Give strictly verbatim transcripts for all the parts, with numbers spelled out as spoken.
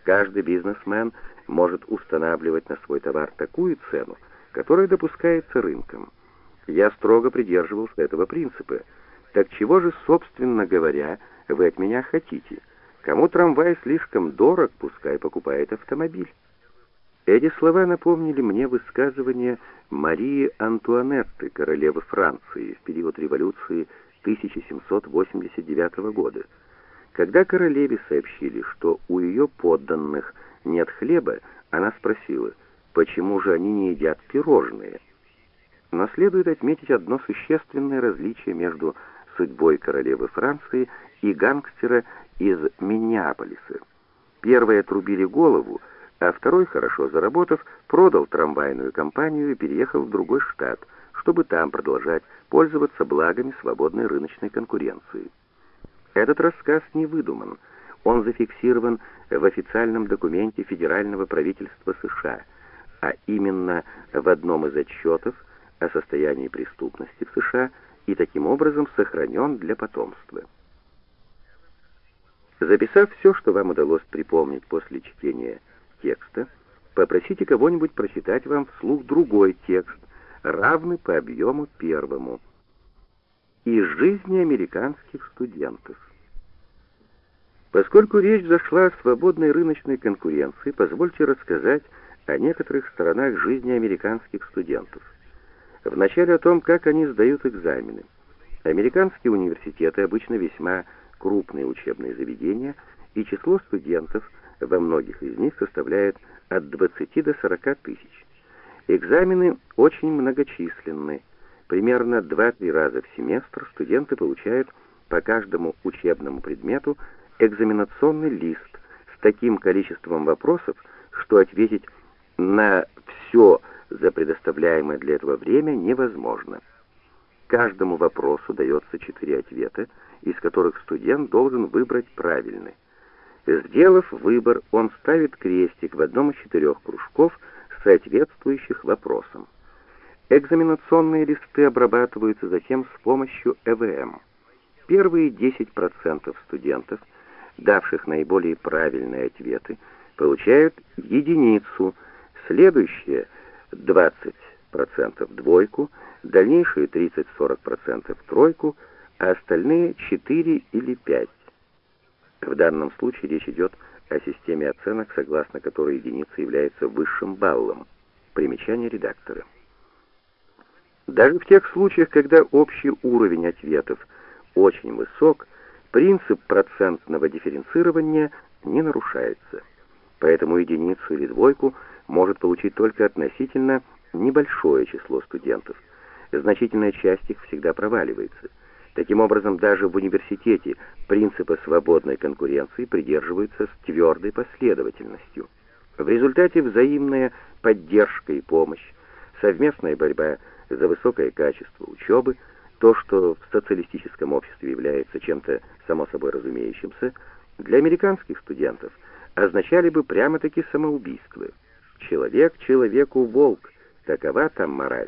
Каждый бизнесмен может устанавливать на свой товар такую цену, которая допускается рынком. Я строго придерживался этого принципа. Так чего же, собственно говоря, вы от меня хотите? Кому трамвай слишком дорог, пускай покупает автомобиль. Эти слова напомнили мне высказывание Марии Антуанетты, королевы Франции, в период революции тысяча семьсот восемьдесят девятого года. Когда королеве сообщили, что у ее подданных нет хлеба, она спросила, почему же они не едят пирожные. Но следует отметить одно существенное различие между судьбой королевы Франции и гангстера из Миннеаполиса. Первый отрубили голову, а второй, хорошо заработав, продал трамвайную компанию и переехал в другой штат, чтобы там продолжать пользоваться благами свободной рыночной конкуренции. Этот рассказ не выдуман. Он зафиксирован в официальном документе федерального правительства США, а именно в одном из отчетов о состоянии преступности в США и таким образом сохранен для потомства. Записав все, что вам удалось припомнить после чтения текста, попросите кого-нибудь прочитать вам вслух другой текст, равный по объему первому. Из жизни американских студентов. Поскольку речь зашла о свободной рыночной конкуренции, позвольте рассказать о некоторых сторонах жизни американских студентов. Вначале о том, как они сдают экзамены. Американские университеты обычно весьма крупные учебные заведения, и число студентов во многих из них составляет от двадцати до сорока тысяч. Экзамены очень многочисленны. Примерно два-три раза в семестр студенты получают по каждому учебному предмету экзаменационный лист с таким количеством вопросов, что ответить на все за предоставляемое для этого время невозможно. Каждому вопросу дается четыре ответа, из которых студент должен выбрать правильный. Сделав выбор, он ставит крестик в одном из четырех кружков, соответствующих вопросам. Экзаменационные листы обрабатываются затем с помощью Э В М. Первые десять процентов студентов, давших наиболее правильные ответы, получают единицу, следующие двадцать процентов двойку, дальнейшие тридцать-сорок процентов тройку, а остальные четыре или пять. В данном случае речь идет о системе оценок, согласно которой единица является высшим баллом. Примечание редактора. Даже в тех случаях, когда общий уровень ответов очень высок, принцип процентного дифференцирования не нарушается. Поэтому единицу или двойку может получить только относительно небольшое число студентов. Значительная часть их всегда проваливается. Таким образом, даже в университете принципы свободной конкуренции придерживаются с твердой последовательностью. В результате взаимная поддержка и помощь, совместная борьба за высокое качество учебы, то, что в социалистическом обществе является чем-то само собой разумеющимся, для американских студентов означали бы прямо-таки самоубийство. Человек человеку волк, такова там мораль.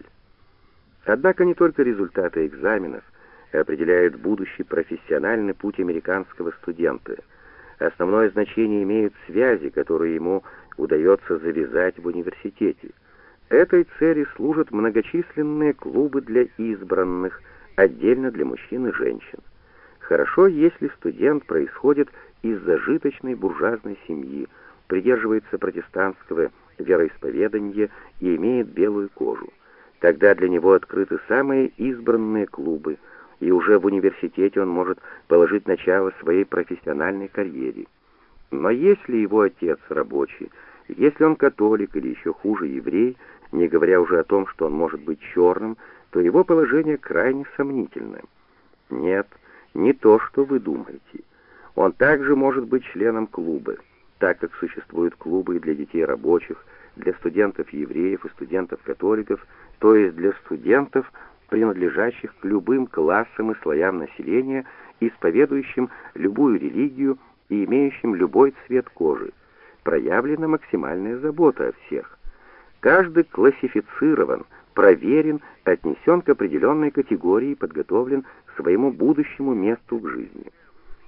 Однако не только результаты экзаменов определяют будущий профессиональный путь американского студента. Основное значение имеют связи, которые ему удается завязать в университете. Этой цели служат многочисленные клубы для избранных, отдельно для мужчин и женщин. Хорошо, если студент происходит из зажиточной буржуазной семьи, придерживается протестантского вероисповедания и имеет белую кожу. Тогда для него открыты самые избранные клубы, и уже в университете он может положить начало своей профессиональной карьере. Но если его отец рабочий, если он католик или еще хуже еврей, не говоря уже о том, что он может быть черным, то его положение крайне сомнительно. Нет, не то, что вы думаете. Он также может быть членом клуба, так как существуют клубы и для детей рабочих, для студентов-евреев и студентов-католиков, то есть для студентов, принадлежащих к любым классам и слоям населения, исповедующим любую религию и имеющим любой цвет кожи. Проявлена максимальная забота о всех. Каждый классифицирован, проверен, отнесен к определенной категории и подготовлен к своему будущему месту в жизни.